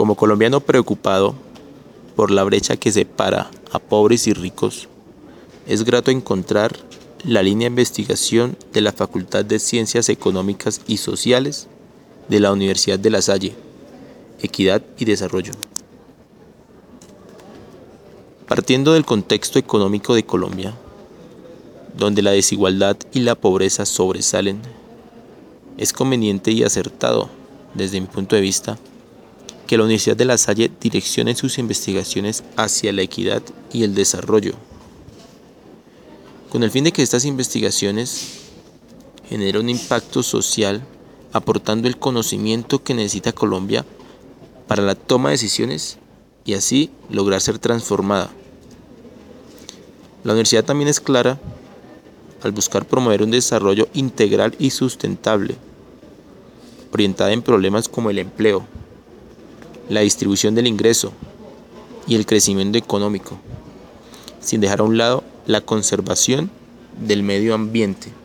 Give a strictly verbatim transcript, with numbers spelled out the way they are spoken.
Como colombiano preocupado por la brecha que separa a pobres y ricos, es grato encontrar la línea de investigación de la Facultad de Ciencias Económicas y Sociales de la Universidad de La Salle, Equidad y Desarrollo. Partiendo del contexto económico de Colombia, donde la desigualdad y la pobreza sobresalen, es conveniente y acertado, desde mi punto de vista, que la Universidad de La Salle direccione sus investigaciones hacia la equidad y el desarrollo, con el fin de que estas investigaciones generen un impacto social, aportando el conocimiento que necesita Colombia para la toma de decisiones y así lograr ser transformada. La universidad también es clara al buscar promover un desarrollo integral y sustentable, orientada en problemas como el empleo, la distribución del ingreso y el crecimiento económico, sin dejar a un lado la conservación del medio ambiente.